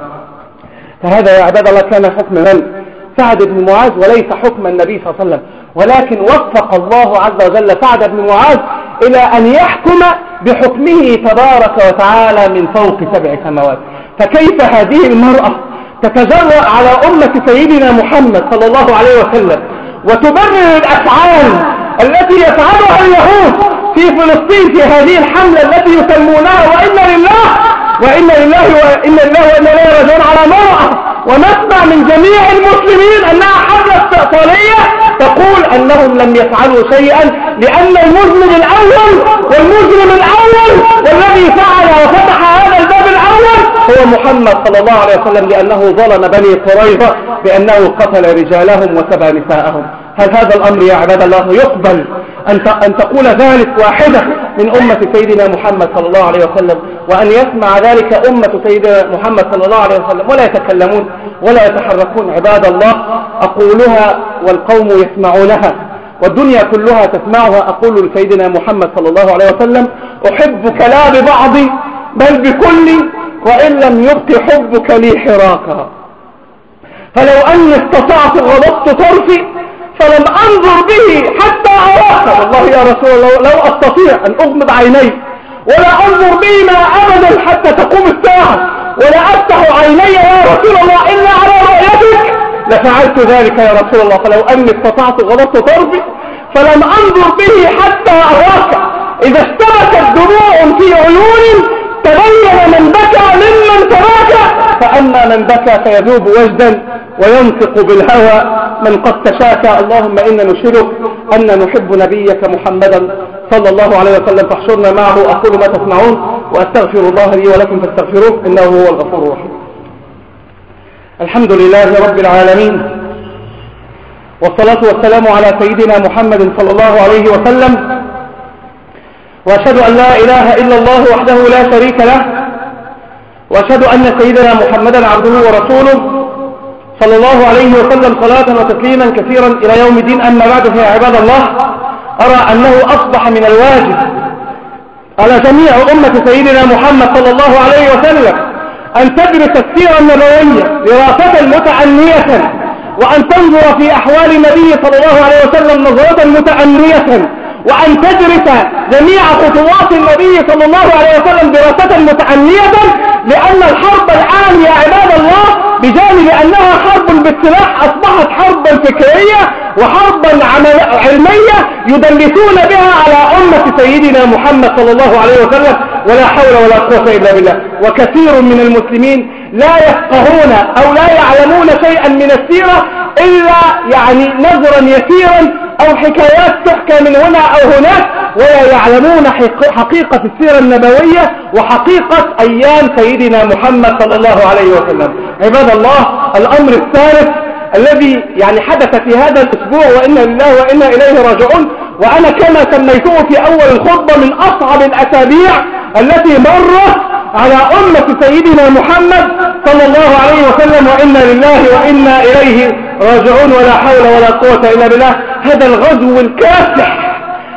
فهذا يا عباد الله كان حكم من؟ سعد بن معاذ، وليس حكم النبي صلى الله عليه وسلم. ولكن وفق الله عز وجل سعد بن معاذ إلى أن يحكم بحكمه تبارك وتعالى من فوق سبع سماوات. فكيف هذه المرأة تتجرأ على أمة سيدنا محمد صلى الله عليه وسلم وتبرر الأفعال التي يفعلها اليهود في فلسطين في هذه الحملة التي يسمونها وإنا لله وإنا لله وإنا لله وإنا إليه راجعون على مرأة، ونسمع من جميع المسلمين أنها حملة استئصالية تقول أنهم لم يفعلوا شيئا، لأن المذنب الأول والمجرم الأول والذي فعل وفتح هذا الباب الأول هو محمد صلى الله عليه وسلم، لأنه ظلم بني قريظة بأنه قتل رجالهم وسبى نساءهم. هل هذا الأمر يا عباد الله يقبل أن تقول ذلك واحدة من أمة سيدنا محمد صلى الله عليه وسلم، وأن يسمع ذلك أمة سيدنا محمد صلى الله عليه وسلم ولا يتكلمون ولا يتحركون؟ عباد الله، أقولها والقوم يسمعونها والدنيا كلها تسمعها. أقول لسيدنا محمد صلى الله عليه وسلم: أحبك لا ببعض بل بكل، وإن لم يبق حبك لي حراكا، فلو أني استطعت غضبت طرفي فلم أنظر به حتى أراك. والله يا رسول الله لو أستطيع أن أغمض عيني ولا أنظر بهما أبدا حتى تقوم الساعة ولا أفتح عيني يا رسول الله إلا على رؤيتك لفعلت ذلك يا رسول الله. فلو أني استطعت غضبت طرفي فلم أنظر به حتى أراك. إذا اشتبكت دموع في عيون تبين من بكى ممن تباكى، فأما من بكى فيذوب وجدا وينطق بالهوى من قد تشاكى. اللهم إنا نشهدك أن نحب نبيك محمدا صلى الله عليه وسلم، فاحشرنا معه. أقول ما تسمعون وأستغفر الله لي ولكم فاستغفروه إنه هو الغفور الرحيم. الحمد لله رب العالمين، والصلاة والسلام على سيدنا محمد صلى الله عليه وسلم، وأشهد أن لا إله إلا الله وحده لا شريك له، وأشهد أن سيدنا محمدا عبده ورسوله صلى الله عليه وسلم صلاة وتسليما كثيرا إلى يوم الدين. أما بعد، فيا عباد الله، أرى أنه أصبح من الواجب على جميع أمة سيدنا محمد صلى الله عليه وسلم أن تدرس السيرة النبوية دراسة متأنية، وأن تنظر في أحوال النبي صلى الله عليه وسلم نظرة متأنية، وأن تدرس جميع خطوات النبي صلى الله عليه وسلم دراسة متأنية، لأن الحرب الآن يا عباد الله بجانب أنها حرب بالسلاح أصبحت حربا فكرية وحربا علمية يدلسون بها على أمة سيدنا محمد صلى الله عليه وسلم، ولا حول ولا قوة إلا بالله. وكثير من المسلمين لا يفقهون أو لا يعلمون شيئا من السيرة إلا يعني نظرا يسيرا أو حكايات تحكى من هنا أو هناك، ولا يعلمون حقيقة السيرة النبوية وحقيقة أيام سيدنا محمد صلى الله عليه وسلم. عباد الله، الأمر الثالث الذي يعني حدث في هذا الأسبوع، وإنا لله وإنا إليه راجعون، وأنا كما سميته في أول الخطبة من أصعب الأسابيع التي مرت على أمة سيدنا محمد صلى الله عليه وسلم، وإنا لله وإنا إليه راجعون، ولا حول ولا قوة إلا بالله. هذا الغزو الكاسح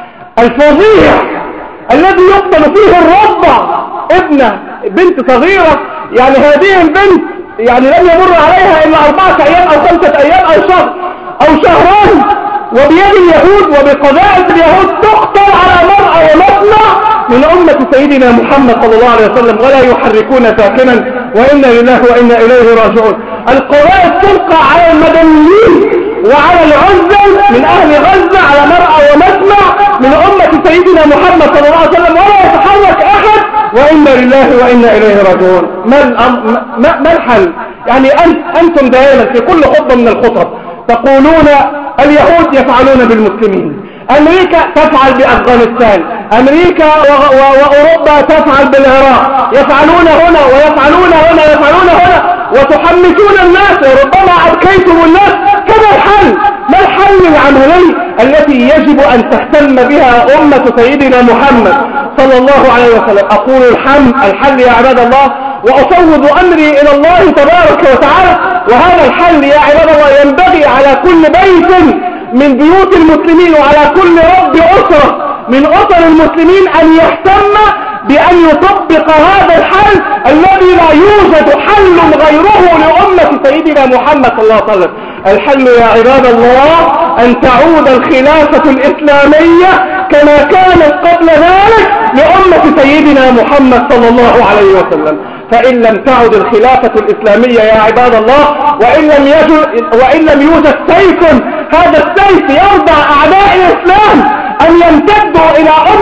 الفظيع الذي يقتل فيه الرضع ابنة بنت صغيرة، يعني هذه البنت يعني لم يمر عليها إلا أربعة أيام أو خمسة أيام أو شهر أو شهران، وبيد اليهود وبقذائف اليهود تقتل على مرأى ومسمع من أمة سيدنا محمد صلى الله عليه وسلم، ولا يحركون ساكنا، وإنا لله وإنا إليه راجعون. القذائف تلقى على المدنيين وعلى العزل من أهل غزة على مرأى ومسمع من أمة سيدنا محمد صلى الله عليه وسلم، ولا يتحرك أحد، وإنا لله وإنا إليه راجعون. ما, ما الحل؟ يعني أنت أنتم دائما في كل خطبة من الخطب تقولون اليهود يفعلون بالمسلمين، أمريكا تفعل بأفغانستان، أمريكا وأوروبا تفعل بالعراق، يفعلون هنا ويفعلون هنا ويفعلون هنا وتحمسون الناس وربما أبكيتم الناس. كما الحل؟ ما الحل العملي التي يجب أن تهتم بها أمة سيدنا محمد صلى الله عليه وسلم؟ أقول الحل الحل يا عباد الله، وأفوض أمري إلى الله تبارك وتعالى. وهذا الحل يا عباد الله ينبغي على كل بيت من بيوت المسلمين وعلى كل رب أسرة من أسر المسلمين أن يهتم بأن يطبق هذا الحل الذي لا يوجد حل غيره لأمة سيدنا محمد صلى الله عليه وسلم. الحل يا عباد الله أن تعود الخلافة الإسلامية كما كانت قبل ذلك لأمة سيدنا محمد صلى الله عليه وسلم. فإن لم تعد الخلافة الإسلامية يا عباد الله، وإن لم يوجد, وإن لم يوجد سيف، هذا السيف يرضع أعداء الإسلام أن يمتدوا إلى أمة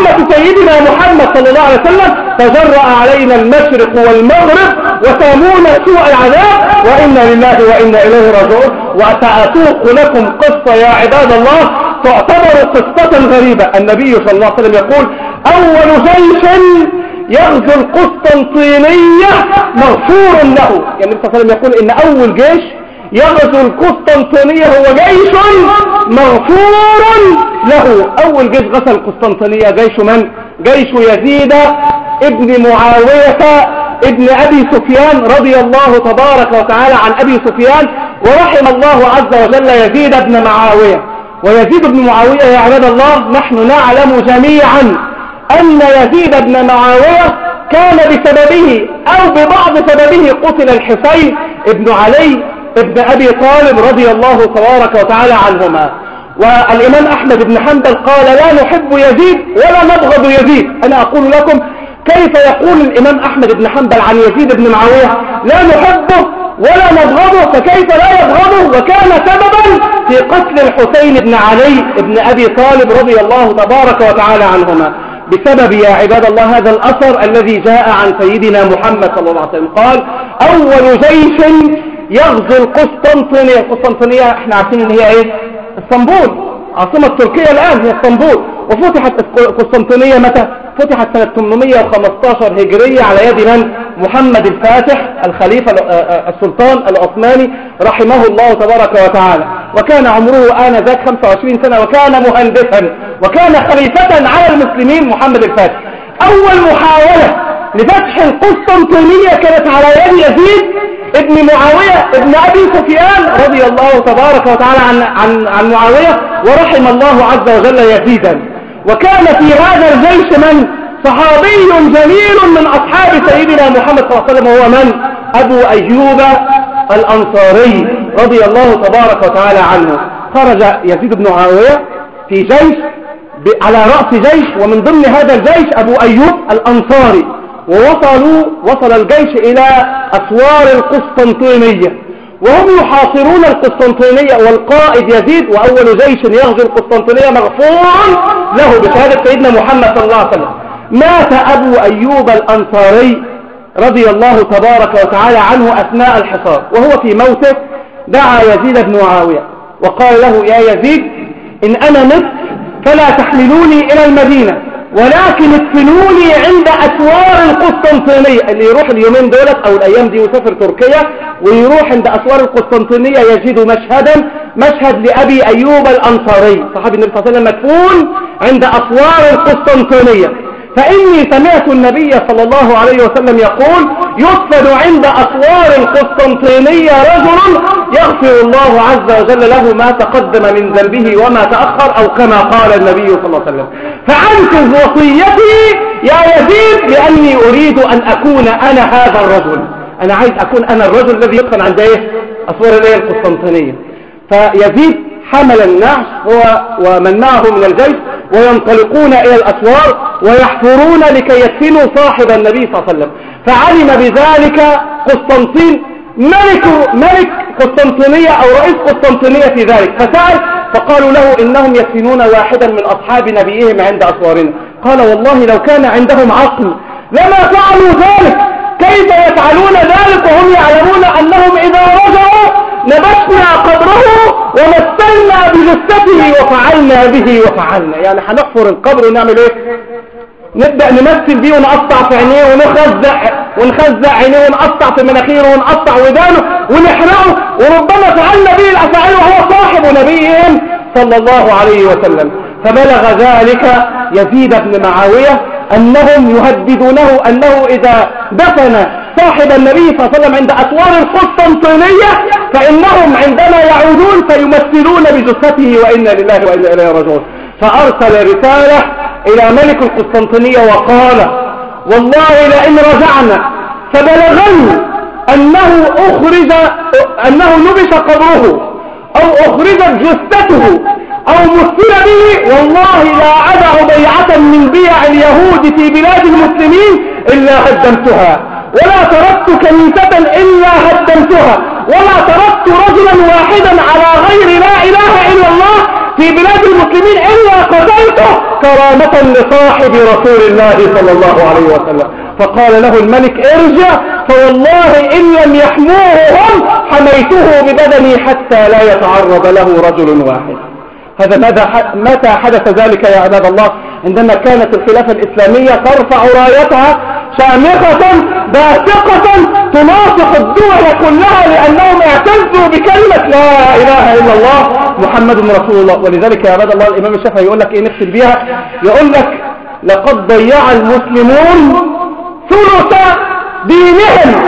سيدنا محمد صلى الله عليه وسلم تجرأ علينا المشرق والمغرب وسامونا سوء العذاب، وإنا لله وإنا إليه راجعون. وسأسوق لكم قصة يا عباد الله تعتبر قصة غريبة. النبي صلى الله عليه وسلم يقول أول جيش يغزو القسطنطينية مغفور له. يعني النبي صلى الله عليه وسلم يقول إن أول جيش يغزو القسطنطينية هو جيش مغفور له. أول جيش غزا القسطنطينية جيش من؟ جيش يزيد ابن معاوية ابن أبي سفيان رضي الله تبارك وتعالى عن أبي سفيان، ورحم الله عز وجل يزيد ابن معاوية. ويزيد ابن معاوية يا عباد الله نحن نعلم جميعا أن يزيد ابن معاوية كان بسببه أو ببعض سببه قتل الحسين ابن علي ابن أبي طالب رضي الله تبارك وتعالى عنهما. والإمام أحمد بن حنبل قال لا نحب يزيد ولا نبغض يزيد. أنا أقول لكم كيف يقول الإمام أحمد بن حنبل عن يزيد بن معاوية لا نحبه ولا نبغضه، فكيف لا يبغضه وكان سببا في قتل الحسين بن علي بن أبي طالب رضي الله تبارك وتعالى عنهما بسبب يا عباد الله هذا الأثر الذي جاء عن سيدنا محمد صلى الله عليه وسلم. قال أول جيش يغزو القسطنطينية. القسطنطينية احنا عارفين ان هي ايه؟ اسطنبول، عاصمة تركيا الآن هي اسطنبول. وفتحت القسطنطينية متى؟ فتحت سنة ثمانمائة وخمسة عشر هجرية على يد من؟ محمد الفاتح الخليفة السلطان العثماني رحمه الله تبارك وتعالى. وكان عمره آنذاك خمسة وعشرين سنة، وكان مهندسا وكان خليفة على المسلمين محمد الفاتح. أول محاولة لفتح القسطنطينية كانت على يد يزيد ابن معاوية ابن أبي سفيان رضي الله تبارك وتعالى عن, عن, عن معاوية، ورحم الله عز وجل يزيدا. وكان في هذا الجيش من؟ صحابي جليل من أصحاب سيدنا محمد صلى الله عليه وسلم، وهو من؟ أبو أيوب الأنصاري رضي الله تبارك وتعالى عنه. خرج يزيد بن معاوية في جيش على رأس جيش، ومن ضمن هذا الجيش أبو أيوب الأنصاري، ووصلوا وصل الجيش إلى أسوار القسطنطينية وهم يحاصرون القسطنطينية، والقائد يزيد وأول جيش يغزو القسطنطينية مغفور له بشهادة سيدنا محمد صلى الله عليه وسلم. مات أبو أيوب الأنصاري رضي الله تبارك وتعالى عنه أثناء الحصار، وهو في موته دعا يزيد بن معاوية وقال له يا يزيد إن أنا مت فلا تحملوني إلى المدينة ولكن ادفنوني عند أسوار القسطنطينية. اللي يروح اليومين دولت أو الأيام دي يسافر تركيا ويروح عند أسوار القسطنطينية يجد مشهدا مشهد لأبي أيوب الأنصاري صحابي النبي صلى الله عليه وسلم مدفون عند أسوار القسطنطينية. فإني سمعت النبي صلى الله عليه وسلم يقول يدفن عند أسوار القسطنطينية رجل يغفر الله عز وجل له ما تقدم من ذنبه وما تأخر، أو كما قال النبي صلى الله عليه وسلم. فأنفذ وصيتي يا يزيد لأني أريد أن أكون أنا هذا الرجل. أنا عايز أكون أنا الرجل الذي يدفن عند إيه؟ أسوار الإيه؟ القسطنطينية. فيزيد حمل النعش هو ومن معه من الجيش وينطلقون إلى الأسوار ويحفرون لكي يدفنوا صاحب النبي صلى الله عليه وسلم. فعلم بذلك قسطنطين ملك ملك قسطنطينية أو رئيس قسطنطينية في ذلك، فسأل فقالوا له إنهم يدفنون واحدا من أصحاب نبيهم عند أسوارنا. قال والله لو كان عندهم عقل لما فعلوا ذلك. كيف يفعلون ذلك وهم يعلمون أنهم إذا رجعوا نبشنا قبره ومثلنا بجثته وفعلنا به وفعلنا؟ يعني هنحفر القبر ونعمل ايه؟ نبدأ نمثل بيه ونقطع في عينيه ونخزع ونخزع عينيه ونقطع في مناخيره ونقطع ودانه ونحرقه، وربما فعلنا به الأفعال وهو صاحب نبيهم صلى الله عليه وسلم. فبلغ ذلك يزيد بن معاوية أنهم يهددونه أنه إذا دفن صاحب النبي صلى الله عليه وسلم عند أسوار القسطنطينية فإنهم عندما يعودون فيمثلون بجثته وإنا لله وإنا إليه راجعون. فأرسل رسالة إلى ملك القسطنطينية وقال والله لئن رجعنا فبلغني أنه أخرج أنه نبش قبره أو أخرجت جثته أو مثل به والله لا أدع بيعة من بيع اليهود في بلاد المسلمين إلا هدمتها، ولا تركت كنيسة إلا هدمتها، ولا تركت رجلا واحدا على غير لا إله إلا الله في بلاد المسلمين إلا قتلته كرامة لصاحب رسول الله صلى الله عليه وسلم، فقال له الملك ارجع فوالله إن لم يحموه هم حميته ببدني حتى لا يتعرض له رجل واحد. هذا ماذا متى حدث ذلك يا عباد الله؟ عندما كانت الخلافة الإسلامية ترفع رايتها شامخة باثقة تناطق الدول كلها لأنهم اعتزوا بكلمة لا إله إلا الله محمد رسول الله. ولذلك يا عباد الله الإمام الشافعي يقول لك إيه نختم بيها؟ يقول لك لقد ضيع المسلمون ثلث دينهم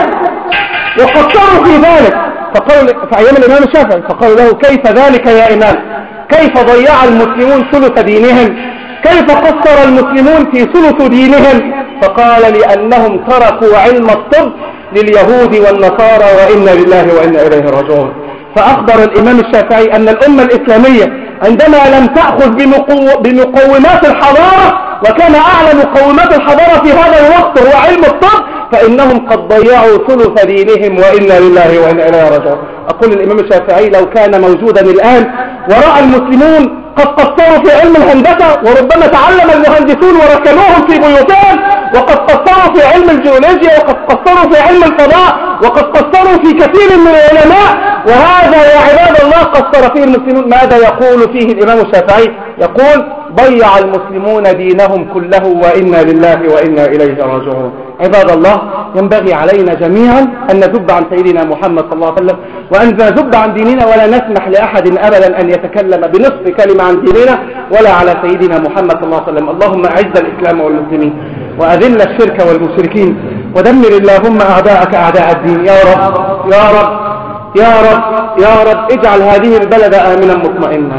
وقصروا في ذلك. فقالوا في أيام الإمام الشافعي فقالوا له كيف ذلك يا إمام؟ كيف ضيع المسلمون ثلث دينهم؟ كيف قصر المسلمون في ثلث دينهم؟ فقال لأنهم تركوا علم الطب لليهود والنصارى وإنا لله وإنا إليه راجعون. فأخبر الإمام الشافعي أن الأمة الإسلامية عندما لم تأخذ بمقومات الحضارة، وكان أعلى مقومات الحضارة في هذا الوقت هو علم الطب، فإنهم قد ضيعوا ثلث دينهم وإنا لله وإنا إليه راجعون. أقول الإمام الشافعي لو كان موجودا الآن ورأى المسلمون قد قصروا في علم الهندسة، وربما تعلم المهندسون وركنوهم في بيوتهم، وقد قصروا في علم الجيولوجيا، وقد قصروا في علم الفضاء، وقد قصروا في كثير من العلماء، وهذا يا عباد الله قصر فيه المسلمون. ماذا يقول فيه الإمام الشافعي؟ يقول ضيع المسلمون دينهم كله وإنا لله وإنا إليه راجعون. عباد الله ينبغي علينا جميعا أن نذب عن سيدنا محمد صلى الله عليه وسلم، وأن نذب عن ديننا، ولا نسمح لأحد أبدا أن يتكلم بنصف كلمة عن ديننا ولا على سيدنا محمد صلى الله عليه وسلم. اللهم أعز الإسلام والمسلمين وأذل الشرك والمشركين ودمر اللهم أعداءك أعداء الدين. يا رب يا رب يا رب يا رب اجعل هذه البلد آمنا مطمئنا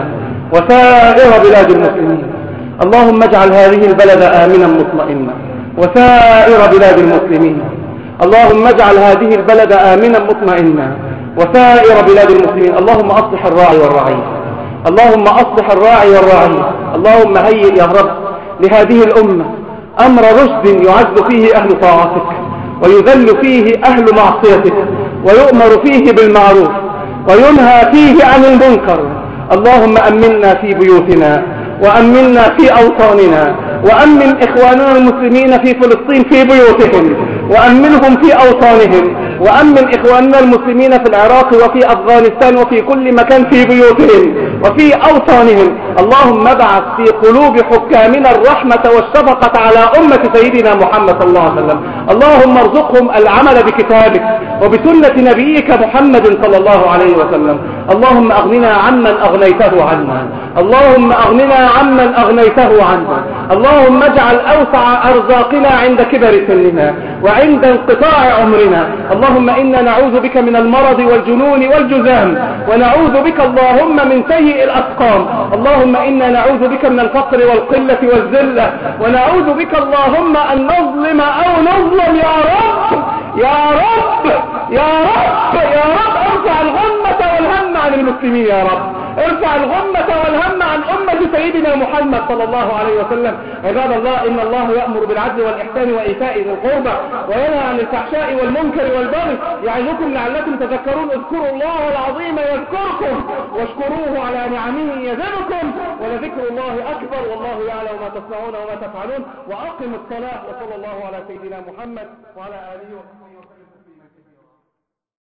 وسائر بلاد المسلمين. اللهم اجعل هذه البلد آمنا مطمئنا وسائر بلاد المسلمين. اللهم اجعل هذه البلد آمنا مطمئنا وسائر بلاد المسلمين. اللهم أصلح الراعي والرعية، اللهم أصلح الراعي والرعية. اللهم هيئ يا رب لهذه الأمة أمر رشد يعز فيه أهل طاعتك ويذل فيه أهل معصيتك، ويؤمر فيه بالمعروف وينهى فيه عن المنكر. اللهم أمنا في بيوتنا وأمنا في أوطاننا، وأمن إخواننا المسلمين في فلسطين في بيوتهم، وأمنهم في أوطانهم، وأمن إخواننا المسلمين في العراق وفي أفغانستان وفي كل مكان في بيوتهم وفي أوطانهم. اللهم ابعث في قلوب حكامنا الرحمة والشفقة على أمة سيدنا محمد صلى الله عليه وسلم. اللهم ارزقهم العمل بكتابك وبسنة نبيك محمد صلى الله عليه وسلم. اللهم أغننا عمن أغنيته عنا، اللهم أغننا عمن أغنيته عنا. اللهم اجعل أوسع أرزاقنا عند كبر سننا وعند انقطاع عمرنا. اللهم إنا نعوذ بك من المرض والجنون والجذام، ونعوذ بك اللهم من سيء الأسقام. اللهم إنا نعوذ بك من الفقر والقلة والذلة، ونعوذ بك اللهم أن نظلم أو نظلم. يا رب يا رب يا رب يا رب ارفع الغمة والهم عن المسلمين. يا رب ارفع الغمة والهم عن أمة سيدنا محمد صلى الله عليه وسلم. عباد الله إن الله يأمر بالعدل والإحسان وإيتاء ذي القربى وينهى عن الفحشاء والمنكر والبغي يعظكم لعلكم تذكرون. اذكروا الله العظيم يذكركم واشكروه على نعمه يزدكم ولذكر الله أكبر والله يعلم ما تصنعون وما تفعلون. وأقم الصلاة وصلى الله على سيدنا محمد وعلى آله وصحبه.